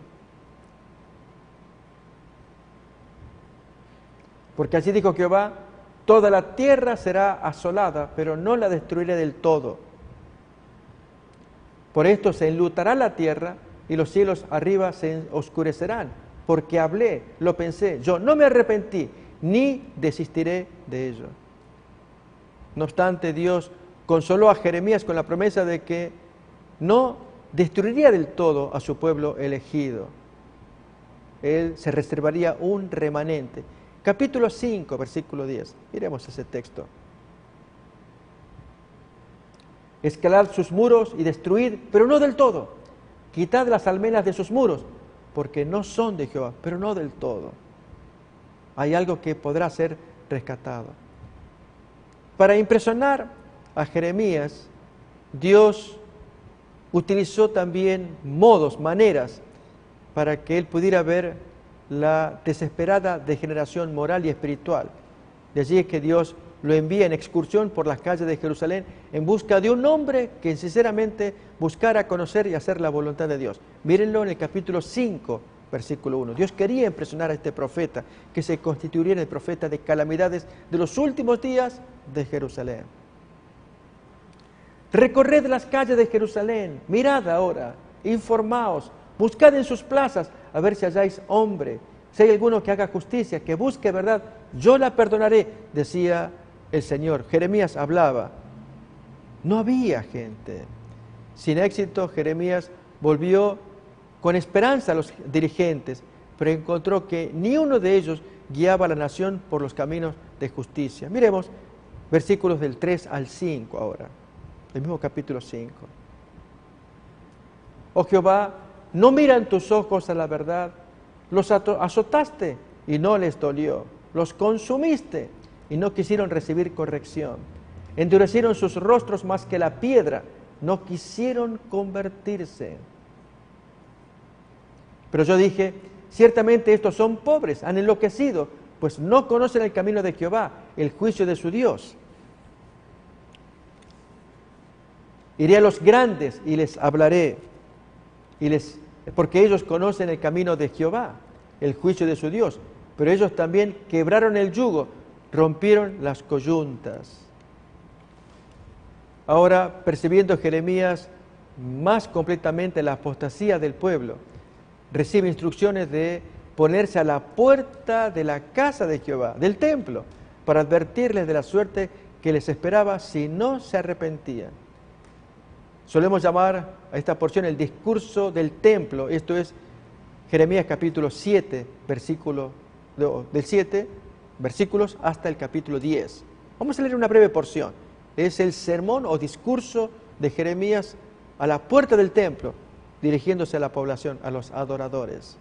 Porque así dijo Jehová, toda la tierra será asolada, pero no la destruiré del todo. Por esto se enlutará la tierra y los cielos arriba se oscurecerán. Porque hablé, lo pensé, yo no me arrepentí, ni desistiré de ello. No obstante, Dios consoló a Jeremías con la promesa de que no destruiría del todo a su pueblo elegido. Él se reservaría un remanente. Capítulo cinco, versículo diez. Miremos ese texto. Escalad sus muros y destruid, pero no del todo. Quitad las almenas de sus muros, porque no son de Jehová, pero no del todo. Hay algo que podrá ser rescatado. Para impresionar a Jeremías, Dios utilizó también modos, maneras, para que él pudiera ver la desesperada degeneración moral y espiritual. De allí es que Dios lo envía en excursión por las calles de Jerusalén en busca de un hombre que sinceramente buscara conocer y hacer la voluntad de Dios. Mírenlo en el capítulo cinco, versículo uno. Dios quería impresionar a este profeta, que se constituiría en el profeta de calamidades de los últimos días de Jerusalén. Recorred las calles de Jerusalén, mirad ahora, informaos, buscad en sus plazas a ver si halláis hombre, si hay alguno que haga justicia, que busque verdad, yo la perdonaré, decía el Señor. Jeremías hablaba. No había gente. Sin éxito, Jeremías volvió con esperanza a los dirigentes, pero encontró que ni uno de ellos guiaba a la nación por los caminos de justicia. Miremos versículos del tres al cinco ahora, el mismo capítulo cinco. Oh Jehová, no miran tus ojos a la verdad, los azotaste y no les dolió, los consumiste y no quisieron recibir corrección. Endurecieron sus rostros más que la piedra, no quisieron convertirse. Pero yo dije, ciertamente estos son pobres, han enloquecido, pues no conocen el camino de Jehová, el juicio de su Dios. Iré a los grandes y les hablaré, y les, porque ellos conocen el camino de Jehová, el juicio de su Dios. Pero ellos también quebraron el yugo, rompieron las coyuntas. Ahora, percibiendo Jeremías más completamente la apostasía del pueblo, recibe instrucciones de ponerse a la puerta de la casa de Jehová, del templo, para advertirles de la suerte que les esperaba si no se arrepentían. Solemos llamar a esta porción el discurso del templo. Esto es Jeremías capítulo siete, versículo del siete, versículos hasta el capítulo diez. Vamos a leer una breve porción. Es el sermón o discurso de Jeremías a la puerta del templo, dirigiéndose a la población, a los adoradores.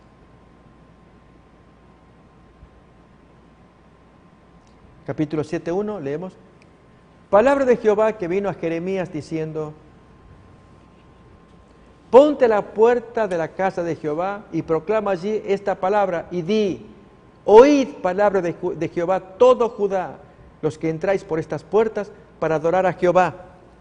Capítulo siete, uno, leemos. Palabra de Jehová que vino a Jeremías diciendo: ponte a la puerta de la casa de Jehová y proclama allí esta palabra y di: oíd palabra de, de Jehová todo Judá, los que entráis por estas puertas para adorar a Jehová.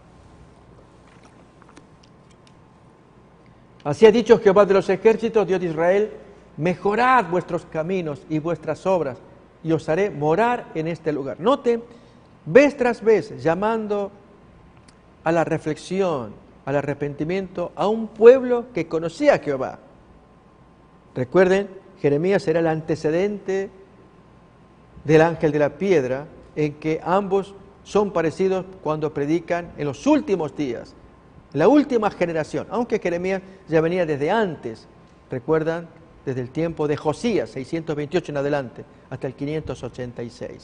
Así ha dicho Jehová de los ejércitos, Dios de Israel: mejorad vuestros caminos y vuestras obras, y os haré morar en este lugar. Noten, vez tras vez, llamando a la reflexión, al arrepentimiento, a un pueblo que conocía a Jehová. Recuerden, Jeremías era el antecedente del ángel de la piedra, en que ambos son parecidos cuando predican en los últimos días, la última generación, aunque Jeremías ya venía desde antes, recuerdan, desde el tiempo de Josías, seiscientos veintiocho en adelante, hasta el quinientos ochenta y seis.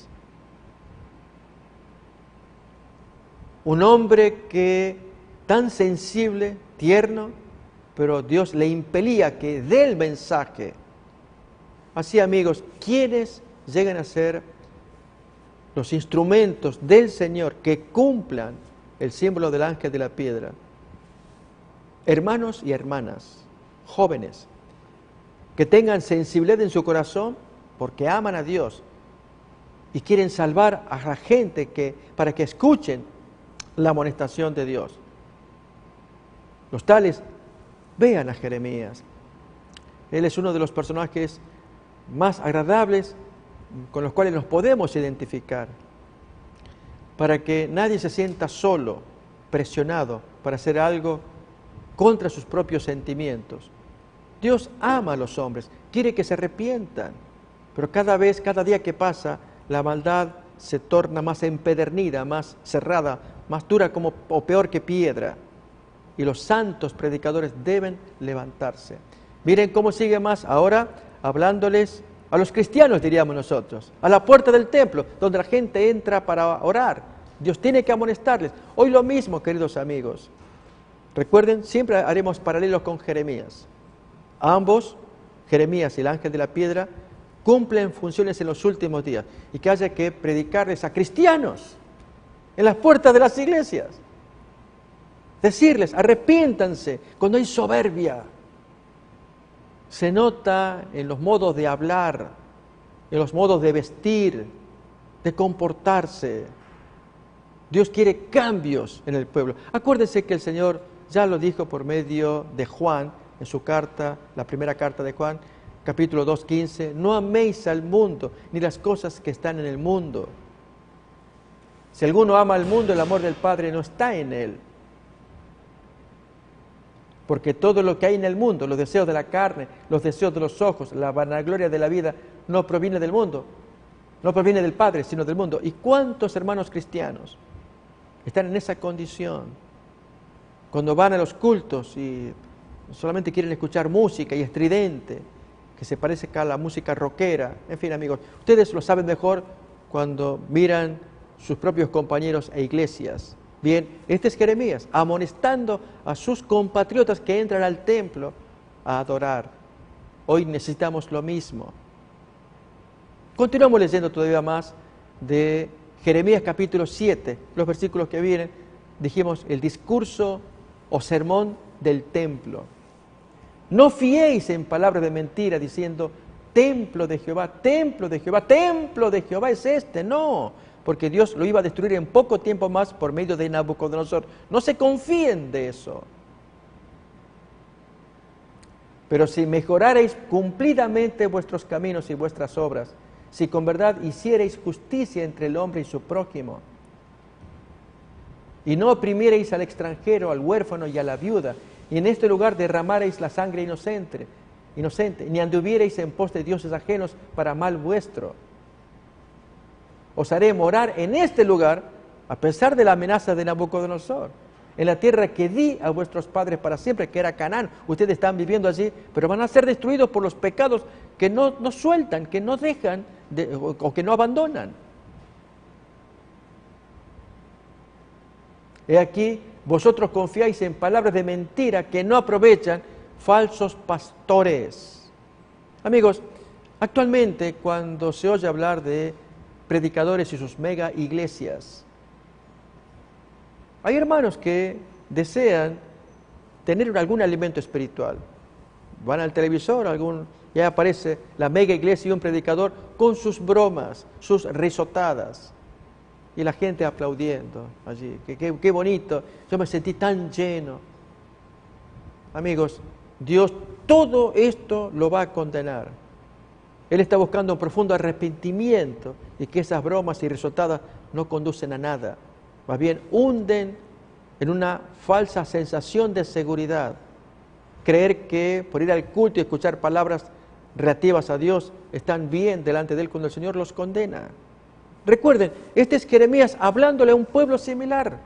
Un hombre que tan sensible, tierno, pero Dios le impelía que dé el mensaje. Así, amigos, ¿quiénes llegan a ser los instrumentos del Señor que cumplan el símbolo del ángel de la piedra? Hermanos y hermanas, jóvenes, que tengan sensibilidad en su corazón porque aman a Dios y quieren salvar a la gente que, para que escuchen la amonestación de Dios. Los tales, vean a Jeremías. Él es uno de los personajes más agradables con los cuales nos podemos identificar, para que nadie se sienta solo, presionado para hacer algo contra sus propios sentimientos. Dios ama a los hombres, quiere que se arrepientan, pero cada vez, cada día que pasa, la maldad se torna más empedernida, más cerrada, más dura como, o peor que piedra. Y los santos predicadores deben levantarse. Miren cómo sigue más ahora hablándoles a los cristianos, diríamos nosotros, a la puerta del templo, donde la gente entra para orar. Dios tiene que amonestarles. Hoy lo mismo, queridos amigos. Recuerden, siempre haremos paralelos con Jeremías. Ambos, Jeremías y el ángel de la piedra, cumplen funciones en los últimos días, y que haya que predicarles a cristianos en las puertas de las iglesias. Decirles, arrepiéntanse cuando hay soberbia. Se nota en los modos de hablar, en los modos de vestir, de comportarse. Dios quiere cambios en el pueblo. Acuérdense que el Señor ya lo dijo por medio de Juan, en su carta, la primera carta de Juan, capítulo dos, quince, no améis al mundo, ni las cosas que están en el mundo. Si alguno ama al mundo, el amor del Padre no está en él. Porque todo lo que hay en el mundo, los deseos de la carne, los deseos de los ojos, la vanagloria de la vida, no proviene del mundo, no proviene del Padre, sino del mundo. ¿Y cuántos hermanos cristianos están en esa condición? Cuando van a los cultos y solamente quieren escuchar música y estridente, que se parece a la música rockera. En fin, amigos, ustedes lo saben mejor cuando miran sus propios compañeros e iglesias. Bien, este es Jeremías, amonestando a sus compatriotas que entran al templo a adorar. Hoy necesitamos lo mismo. Continuamos leyendo todavía más de Jeremías capítulo siete, los versículos que vienen. Dijimos el discurso o sermón del templo. No fiéis en palabras de mentira diciendo, templo de Jehová, templo de Jehová, templo de Jehová es este. No, porque Dios lo iba a destruir en poco tiempo más por medio de Nabucodonosor. No se confíen de eso. Pero si mejorareis cumplidamente vuestros caminos y vuestras obras, si con verdad hiciereis justicia entre el hombre y su prójimo, y no oprimiereis al extranjero, al huérfano y a la viuda, y en este lugar derramareis la sangre inocente, inocente, ni anduviereis en pos de dioses ajenos para mal vuestro. Os haré morar en este lugar, a pesar de la amenaza de Nabucodonosor, en la tierra que di a vuestros padres para siempre, que era Canaán. Ustedes están viviendo allí, pero van a ser destruidos por los pecados que no, no sueltan, que no dejan de, o, o que no abandonan. He aquí, vosotros confiáis en palabras de mentira que no aprovechan, falsos pastores. Amigos, actualmente cuando se oye hablar de predicadores y sus mega iglesias, hay hermanos que desean tener algún alimento espiritual. Van al televisor, algún, ya aparece la mega iglesia y un predicador con sus bromas, sus risotadas. Y la gente aplaudiendo allí. Qué, qué, qué bonito, yo me sentí tan lleno. Amigos, Dios todo esto lo va a condenar. Él está buscando un profundo arrepentimiento y que esas bromas y risotadas no conducen a nada. Más bien hunden en una falsa sensación de seguridad. Creer que por ir al culto y escuchar palabras relativas a Dios están bien delante de Él cuando el Señor los condena. Recuerden, este es Jeremías hablándole a un pueblo similar,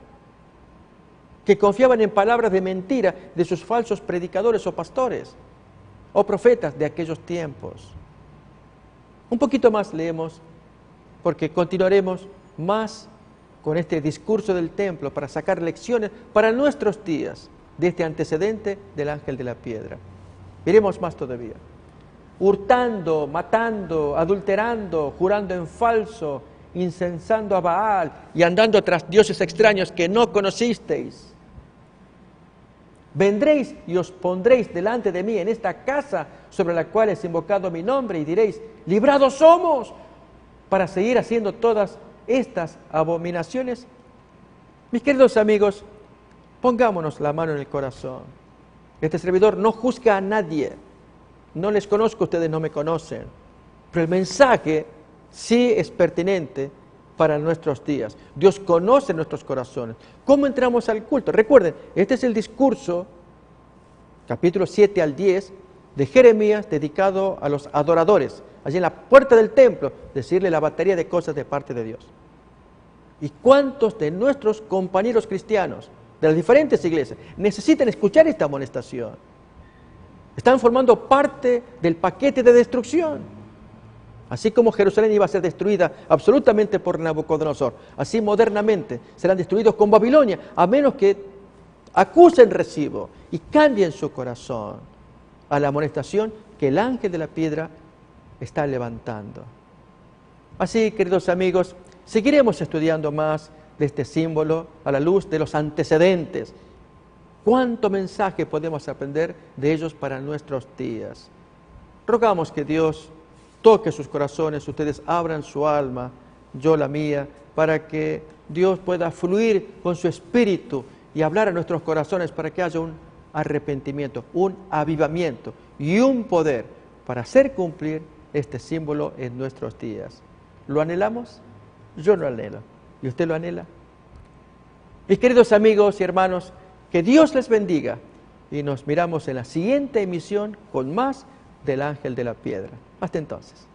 que confiaban en palabras de mentira de sus falsos predicadores o pastores, o profetas de aquellos tiempos. Un poquito más leemos, porque continuaremos más con este discurso del templo para sacar lecciones para nuestros días de este antecedente del ángel de la piedra. Miremos más todavía. Hurtando, matando, adulterando, jurando en falso, incensando a Baal y andando tras dioses extraños que no conocisteis. Vendréis y os pondréis delante de mí en esta casa sobre la cual es invocado mi nombre y diréis, librados somos, para seguir haciendo todas estas abominaciones. Mis queridos amigos, pongámonos la mano en el corazón. Este servidor no juzga a nadie. No les conozco, ustedes no me conocen. Pero el mensaje sí es pertinente para nuestros días. Dios conoce nuestros corazones. ¿Cómo entramos al culto? Recuerden, este es el discurso, capítulo siete al diez, de Jeremías, dedicado a los adoradores. Allí en la puerta del templo, decirle la batería de cosas de parte de Dios. ¿Y cuántos de nuestros compañeros cristianos de las diferentes iglesias necesitan escuchar esta amonestación? Están formando parte del paquete de destrucción. Así como Jerusalén iba a ser destruida absolutamente por Nabucodonosor, así modernamente serán destruidos con Babilonia, a menos que acusen recibo y cambien su corazón a la amonestación que el ángel de la piedra está levantando. Así, queridos amigos, seguiremos estudiando más de este símbolo a la luz de los antecedentes. ¿Cuánto mensaje podemos aprender de ellos para nuestros días? Rogamos que Dios toque sus corazones, ustedes abran su alma, yo la mía, para que Dios pueda fluir con su espíritu y hablar a nuestros corazones para que haya un arrepentimiento, un avivamiento y un poder para hacer cumplir este símbolo en nuestros días. ¿Lo anhelamos? Yo lo anhelo. ¿Y usted lo anhela? Mis queridos amigos y hermanos, que Dios les bendiga y nos miramos en la siguiente emisión con más del ángel de la piedra. Hasta entonces.